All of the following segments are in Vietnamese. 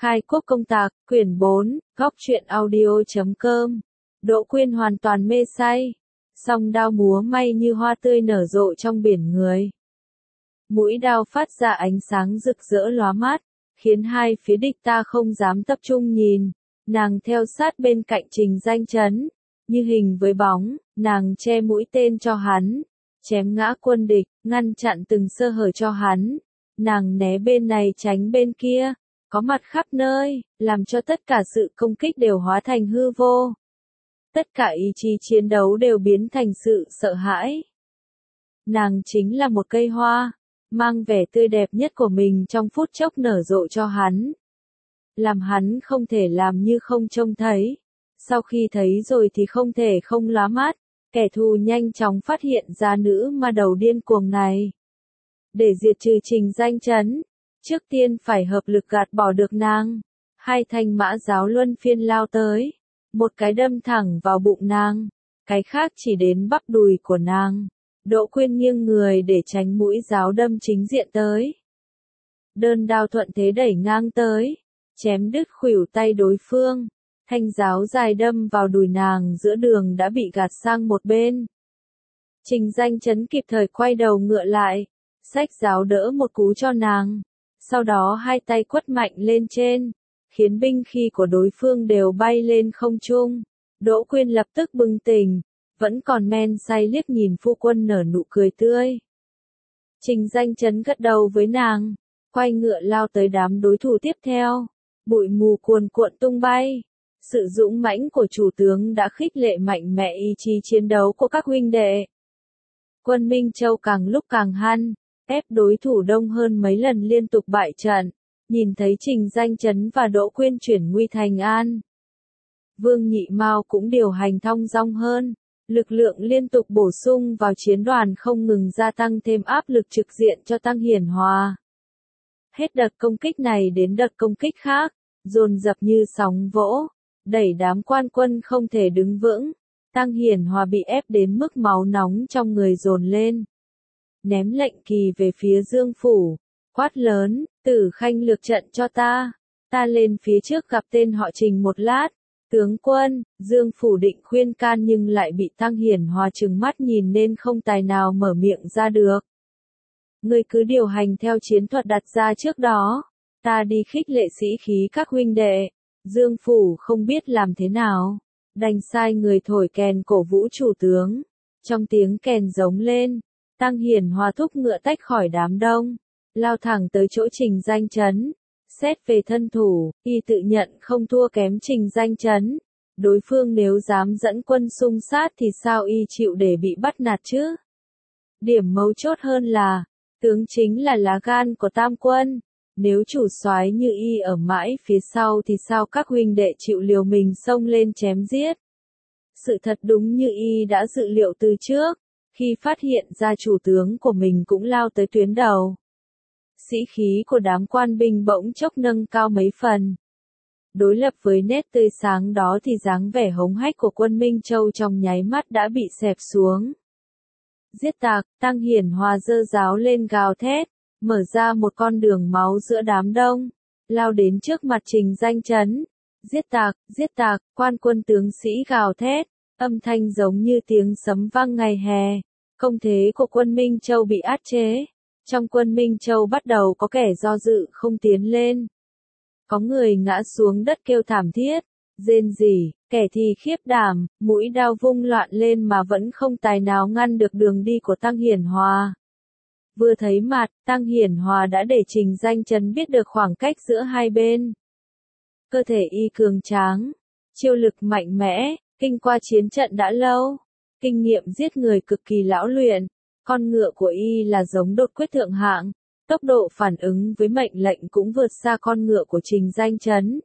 Khai quốc công tạc, quyển 4, góc truyện audio.com. Đỗ Quyên hoàn toàn mê say. Song đao múa may như hoa tươi nở rộ trong biển người. Mũi đao phát ra ánh sáng rực rỡ lóa mắt, khiến hai phía địch ta không dám tập trung nhìn. Nàng theo sát bên cạnh Trình Danh Chấn, như hình với bóng, nàng che mũi tên cho hắn, chém ngã quân địch, ngăn chặn từng sơ hở cho hắn. Nàng né bên này tránh bên kia, có mặt khắp nơi, làm cho tất cả sự công kích đều hóa thành hư vô. Tất cả ý chí chiến đấu đều biến thành sự sợ hãi. Nàng chính là một cây hoa, mang vẻ tươi đẹp nhất của mình trong phút chốc nở rộ cho hắn. Làm hắn không thể làm như không trông thấy. Sau khi thấy rồi thì không thể không lóa mắt, kẻ thù nhanh chóng phát hiện ra nữ ma đầu điên cuồng này. Để diệt trừ Trình Danh Chấn, trước tiên phải hợp lực gạt bỏ được nàng. Hai thanh mã giáo luân phiên lao tới, một cái đâm thẳng vào bụng nàng, cái khác chỉ đến bắp đùi của nàng. Đỗ Quyên nghiêng người để tránh mũi giáo đâm chính diện tới. Đơn đao thuận thế đẩy ngang tới, chém đứt khuỷu tay đối phương. Thanh giáo dài đâm vào đùi nàng giữa đường đã bị gạt sang một bên. Trình Danh Chấn kịp thời quay đầu ngựa lại, xách giáo đỡ một cú cho nàng. Sau đó hai tay quất mạnh lên trên, khiến binh khí của đối phương đều bay lên không trung. Đỗ Quyên lập tức bừng tỉnh, vẫn còn men say liếc nhìn phu quân nở nụ cười tươi. Trình Danh Chấn gật đầu với nàng, quay ngựa lao tới đám đối thủ tiếp theo. Bụi mù cuồn cuộn tung bay. Sự dũng mãnh của chủ tướng đã khích lệ mạnh mẽ ý chí chiến đấu của các huynh đệ. Quân Minh Châu càng lúc càng hăng, ép đối thủ đông hơn mấy lần liên tục bại trận. Nhìn thấy Trình Danh Chấn và Đỗ Quyên chuyển nguy thành an, Vương Nhị Mao cũng điều hành thong dong hơn. Lực lượng liên tục bổ sung vào chiến đoàn không ngừng gia tăng thêm áp lực trực diện cho Tăng Hiển Hòa. Hết đợt công kích này đến đợt công kích khác, dồn dập như sóng vỗ, đẩy đám quan quân không thể đứng vững. Tăng Hiển Hòa bị ép đến mức máu nóng trong người dồn lên. Ném lệnh kỳ về phía Dương Phủ, quát lớn, Tử Khanh lược trận cho ta. Ta lên phía trước gặp tên họ Trình một lát. Tướng quân, Dương Phủ định khuyên can nhưng lại bị Tăng Hiển Hòa trừng mắt nhìn nên không tài nào mở miệng ra được. Ngươi cứ điều hành theo chiến thuật đặt ra trước đó. Ta đi khích lệ sĩ khí các huynh đệ. Dương Phủ không biết làm thế nào, đành sai người thổi kèn cổ vũ chủ tướng. Trong tiếng kèn giống lên, Tăng Hiển Hòa thúc ngựa tách khỏi đám đông, lao thẳng tới chỗ Trình Danh Chấn. Xét về thân thủ, y tự nhận không thua kém Trình Danh Chấn. Đối phương nếu dám dẫn quân xung sát thì sao y chịu để bị bắt nạt chứ? Điểm mấu chốt hơn là, tướng chính là lá gan của Tam quân. Nếu chủ soái như y ở mãi phía sau thì sao các huynh đệ chịu liều mình xông lên chém giết? Sự thật đúng như y đã dự liệu từ trước, khi phát hiện ra chủ tướng của mình cũng lao tới tuyến đầu. Sĩ khí của đám quan binh bỗng chốc nâng cao mấy phần. Đối lập với nét tươi sáng đó thì dáng vẻ hống hách của quân Minh Châu trong nháy mắt đã bị xẹp xuống. Giết tặc, Tăng Hiển Hòa giơ giáo lên gào thét, mở ra một con đường máu giữa đám đông, lao đến trước mặt Trình Danh Chấn. Giết tặc, quan quân tướng sĩ gào thét, âm thanh giống như tiếng sấm vang ngày hè. Công thế của quân Minh Châu bị áp chế. Trong quân Minh Châu bắt đầu có kẻ do dự không tiến lên. Có người ngã xuống đất kêu thảm thiết, rên rỉ, kẻ thì khiếp đảm, mũi đao vung loạn lên mà vẫn không tài nào ngăn được đường đi của Tăng Hiển Hòa. Vừa thấy mặt, Tăng Hiển Hòa đã để Trình Danh Chấn biết được khoảng cách giữa hai bên. Cơ thể y cường tráng, chiêu lực mạnh mẽ, kinh qua chiến trận đã lâu, kinh nghiệm giết người cực kỳ lão luyện. Con ngựa của y là giống đột quyết thượng hạng, tốc độ phản ứng với mệnh lệnh cũng vượt xa con ngựa của Trình Danh Chấn.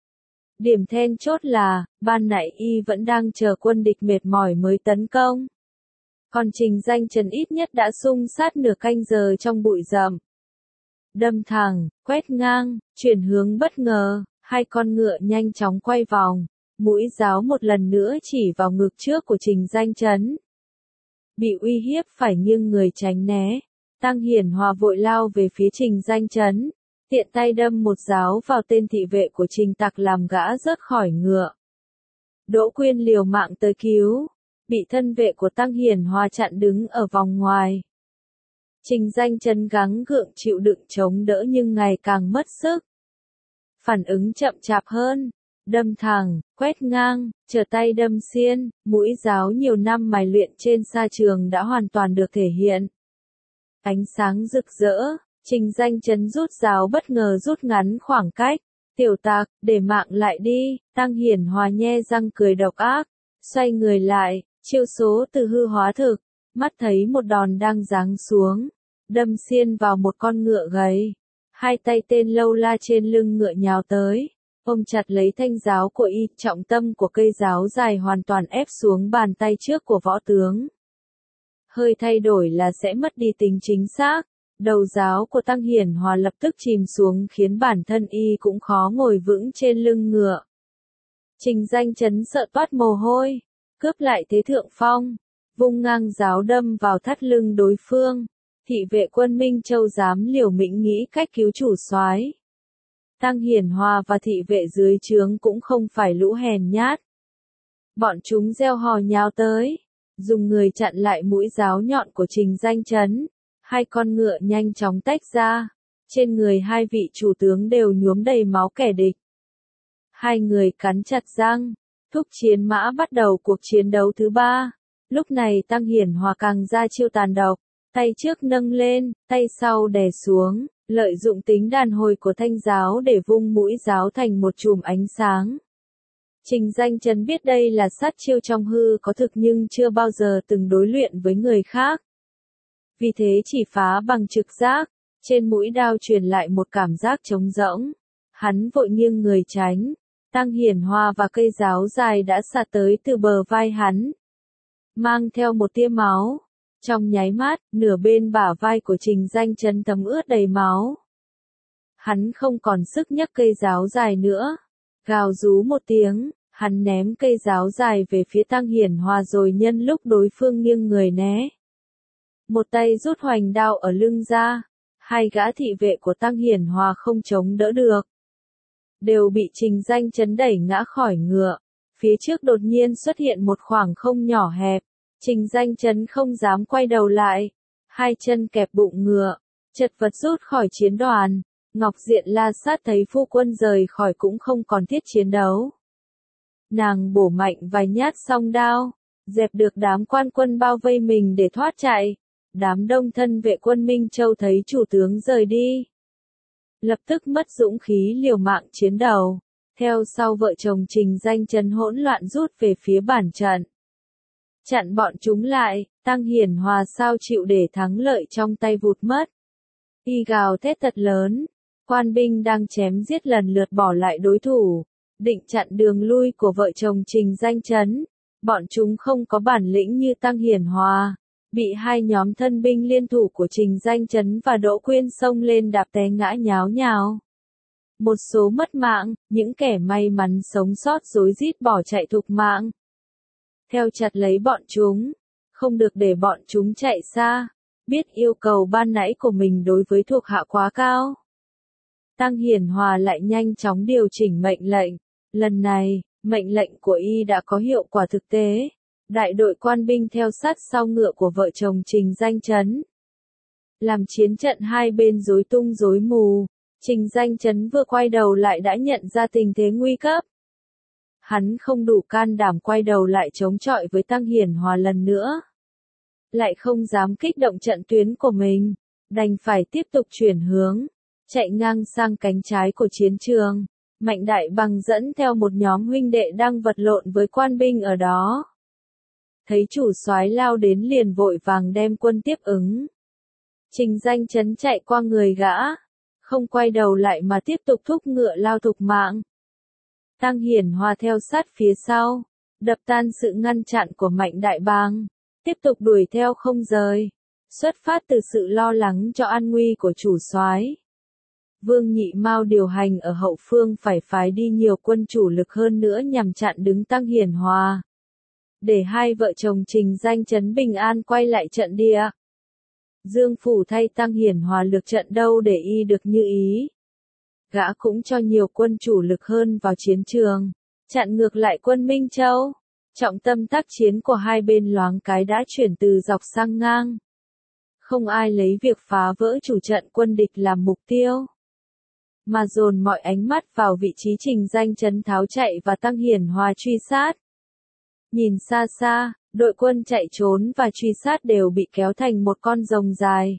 Điểm then chốt là, ban nãy y vẫn đang chờ quân địch mệt mỏi mới tấn công. Còn Trình Danh Chấn ít nhất đã xung sát nửa canh giờ trong bụi rậm. Đâm thẳng, quét ngang, chuyển hướng bất ngờ, hai con ngựa nhanh chóng quay vòng, mũi giáo một lần nữa chỉ vào ngực trước của Trình Danh Chấn. Bị uy hiếp phải nghiêng người tránh né, Tăng Hiển Hòa vội lao về phía Trình Danh Chấn, tiện tay đâm một giáo vào tên thị vệ của Trình Tặc làm gã rớt khỏi ngựa. Đỗ Quyên liều mạng tới cứu, bị thân vệ của Tăng Hiển Hòa chặn đứng ở vòng ngoài. Trình Danh Chấn gắng gượng chịu đựng chống đỡ nhưng ngày càng mất sức. Phản ứng chậm chạp hơn, đâm thẳng, quét ngang, trở tay đâm xiên, mũi giáo nhiều năm mài luyện trên sa trường đã hoàn toàn được thể hiện. Ánh sáng rực rỡ, Trình Danh Chấn rút giáo bất ngờ rút ngắn khoảng cách. Tiểu Tặc, để mạng lại đi, Tăng Hiển Hòa nhe răng cười độc ác, xoay người lại, chiêu số từ hư hóa thực, mắt thấy một đòn đang giáng xuống, đâm xiên vào một con ngựa gầy. Hai tay tên lâu la trên lưng ngựa nhào tới, ôm chặt lấy thanh giáo của y, trọng tâm của cây giáo dài hoàn toàn ép xuống bàn tay trước của võ tướng. Hơi thay đổi là sẽ mất đi tính chính xác, đầu giáo của Tăng Hiển Hòa lập tức chìm xuống khiến bản thân y cũng khó ngồi vững trên lưng ngựa. Trình Danh Chấn sợ toát mồ hôi, cướp lại thế thượng phong, vung ngang giáo đâm vào thắt lưng đối phương. Thị vệ quân Minh Châu dám liều lĩnh nghĩ cách cứu chủ soái. Tăng Hiển Hòa và thị vệ dưới trướng cũng không phải lũ hèn nhát. Bọn chúng reo hò nhào tới, dùng người chặn lại mũi giáo nhọn của Trình Danh Chấn. Hai con ngựa nhanh chóng tách ra, trên người hai vị chủ tướng đều nhuốm đầy máu kẻ địch. Hai người cắn chặt răng, thúc chiến mã bắt đầu cuộc chiến đấu thứ ba. Lúc này Tăng Hiển Hòa càng ra chiêu tàn độc. Tay trước nâng lên, tay sau đè xuống, lợi dụng tính đàn hồi của thanh giáo để vung mũi giáo thành một chùm ánh sáng. Trình Danh Chấn biết đây là sát chiêu trong hư có thực nhưng chưa bao giờ từng đối luyện với người khác. Vì thế chỉ phá bằng trực giác, trên mũi đao truyền lại một cảm giác trống rỗng. Hắn vội nghiêng người tránh, Tăng Hiển Hòa và cây giáo dài đã xả tới từ bờ vai hắn, mang theo một tia máu. Trong nháy mắt, nửa bên bả vai của Trình Danh Chấn thấm ướt đầy máu. Hắn không còn sức nhấc cây giáo dài nữa. Gào rú một tiếng, hắn ném cây giáo dài về phía Tăng Hiển Hòa rồi nhân lúc đối phương nghiêng người né. Một tay rút hoành đao ở lưng ra, hai gã thị vệ của Tăng Hiển Hòa không chống đỡ được. Đều bị Trình Danh Chấn đẩy ngã khỏi ngựa. Phía trước đột nhiên xuất hiện một khoảng không nhỏ hẹp. Trình Danh Chấn không dám quay đầu lại, hai chân kẹp bụng ngựa, chật vật rút khỏi chiến đoàn. Ngọc Diện La Sát thấy phu quân rời khỏi cũng không còn thiết chiến đấu. Nàng bổ mạnh vài nhát song đao, dẹp được đám quan quân bao vây mình để thoát chạy. Đám đông thân vệ quân Minh Châu thấy chủ tướng rời đi, lập tức mất dũng khí liều mạng chiến đầu. Theo sau vợ chồng Trình Danh Chấn hỗn loạn rút về phía bản trận. Chặn bọn chúng lại, Tăng Hiển Hòa sao chịu để thắng lợi trong tay vụt mất. Y gào thét thật lớn, quan binh đang chém giết lần lượt bỏ lại đối thủ, định chặn đường lui của vợ chồng Trình Danh Chấn. Bọn chúng không có bản lĩnh như Tăng Hiển Hòa, bị hai nhóm thân binh liên thủ của Trình Danh Chấn và Đỗ Quyên xông lên đạp té ngã nháo nhào. Một số mất mạng, những kẻ may mắn sống sót rối rít bỏ chạy thục mạng. Theo chặt lấy bọn chúng, không được để bọn chúng chạy xa, biết yêu cầu ban nãy của mình đối với thuộc hạ quá cao. Tăng Hiển Hòa lại nhanh chóng điều chỉnh mệnh lệnh, lần này, mệnh lệnh của y đã có hiệu quả thực tế. Đại đội quan binh theo sát sau ngựa của vợ chồng Trình Danh Chấn. Làm chiến trận hai bên rối tung rối mù, Trình Danh Chấn vừa quay đầu lại đã nhận ra tình thế nguy cấp. Hắn không đủ can đảm quay đầu lại chống chọi với Tăng Hiển Hòa lần nữa. Lại không dám kích động trận tuyến của mình, đành phải tiếp tục chuyển hướng, chạy ngang sang cánh trái của chiến trường. Mạnh Đại Bằng dẫn theo một nhóm huynh đệ đang vật lộn với quan binh ở đó. Thấy chủ soái lao đến liền vội vàng đem quân tiếp ứng. Trình Danh Chấn chạy qua người gã, không quay đầu lại mà tiếp tục thúc ngựa lao thục mạng. Tăng Hiển Hòa theo sát phía sau, đập tan sự ngăn chặn của Mạnh Đại Bàng, tiếp tục đuổi theo không rời, xuất phát từ sự lo lắng cho an nguy của chủ soái. Vương Nhị Mao điều hành ở hậu phương phải phái đi nhiều quân chủ lực hơn nữa nhằm chặn đứng Tăng Hiển Hòa, để hai vợ chồng Trình Danh Chấn bình an quay lại trận địa. Dương Phủ thay Tăng Hiển Hòa lược trận đâu để y được như ý. gã cũng cho nhiều quân chủ lực hơn vào chiến trường, chặn ngược lại quân Minh Châu. Trọng tâm tác chiến của hai bên loáng cái đã chuyển từ dọc sang ngang. Không ai lấy việc phá vỡ chủ trận quân địch làm mục tiêu, mà dồn mọi ánh mắt vào vị trí Trình Danh Chấn tháo chạy và Tăng Hiển Hòa truy sát. Nhìn xa xa, đội quân chạy trốn và truy sát đều bị kéo thành một con rồng dài.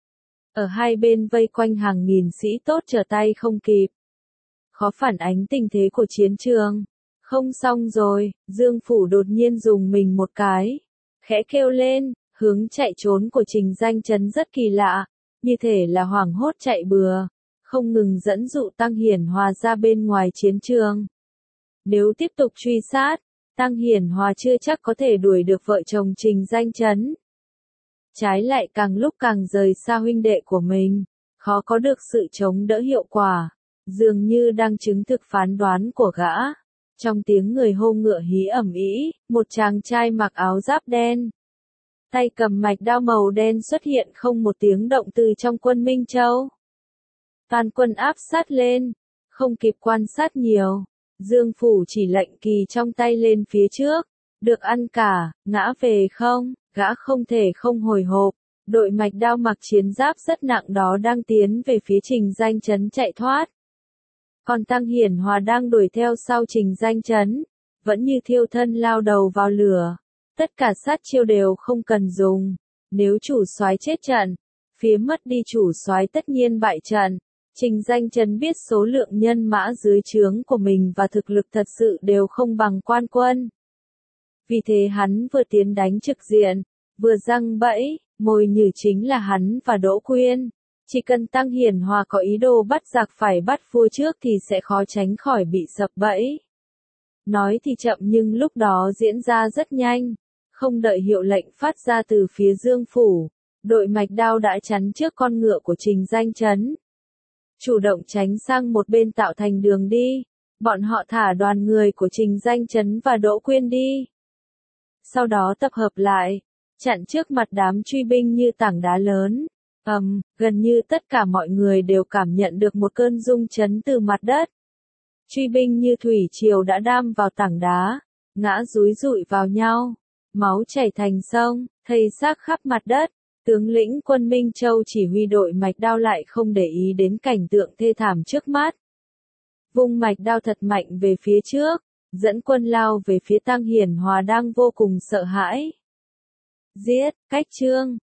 Ở hai bên vây quanh hàng nghìn sĩ tốt trở tay không kịp. Khó phản ánh tình thế của chiến trường. Không xong rồi, Dương Phủ đột nhiên dùng mình một cái. Khẽ kêu lên, hướng chạy trốn của Trình Danh Chấn rất kỳ lạ, như thể là hoảng hốt chạy bừa, không ngừng dẫn dụ Tăng Hiển Hòa ra bên ngoài chiến trường. Nếu tiếp tục truy sát, Tăng Hiển Hòa chưa chắc có thể đuổi được vợ chồng Trình Danh Chấn. Trái lại càng lúc càng rời xa huynh đệ của mình, khó có được sự chống đỡ hiệu quả, dường như đang chứng thực phán đoán của gã. Trong tiếng người hô ngựa hí ầm ĩ, một chàng trai mặc áo giáp đen, tay cầm mạch đao màu đen xuất hiện không một tiếng động từ trong quân Minh Châu. Toàn quân áp sát lên, không kịp quan sát nhiều, Dương Phủ chỉ lệnh kỳ trong tay lên phía trước, được ăn cả, ngã về không, gã không thể không hồi hộp, đội mạch đao mặc chiến giáp rất nặng đó đang tiến về phía Trình Danh Chấn chạy thoát. Còn Tăng Hiển Hòa đang đuổi theo sau Trình Danh Chấn, vẫn như thiêu thân lao đầu vào lửa. Tất cả sát chiêu đều không cần dùng, nếu chủ soái chết trận, phía mất đi chủ soái tất nhiên bại trận. Trình Danh Chấn biết số lượng nhân mã dưới trướng của mình và thực lực thật sự đều không bằng quan quân. Vì thế hắn vừa tiến đánh trực diện, vừa giăng bẫy, mồi nhử chính là hắn và Đỗ Quyên. Chỉ cần Tăng Hiển Hòa có ý đồ bắt giặc phải bắt vua trước thì sẽ khó tránh khỏi bị sập bẫy. Nói thì chậm nhưng lúc đó diễn ra rất nhanh, không đợi hiệu lệnh phát ra từ phía Dương Phủ, đội mạch đao đã chắn trước con ngựa của Trình Danh Chấn. Chủ động tránh sang một bên tạo thành đường đi, bọn họ thả đoàn người của Trình Danh Chấn và Đỗ Quyên đi. Sau đó tập hợp lại, chặn trước mặt đám truy binh như tảng đá lớn. Gần như tất cả mọi người đều cảm nhận được một cơn rung chấn từ mặt đất. Truy binh như thủy triều đã đam vào tảng đá, ngã dúi dụi vào nhau, máu chảy thành sông, thây xác khắp mặt đất. Tướng lĩnh quân Minh Châu chỉ huy đội mạch đao lại không để ý đến cảnh tượng thê thảm trước mắt. Vung mạch đao thật mạnh về phía trước, dẫn quân lao về phía Tăng Hiển Hòa đang vô cùng sợ hãi. Giết, cách trương,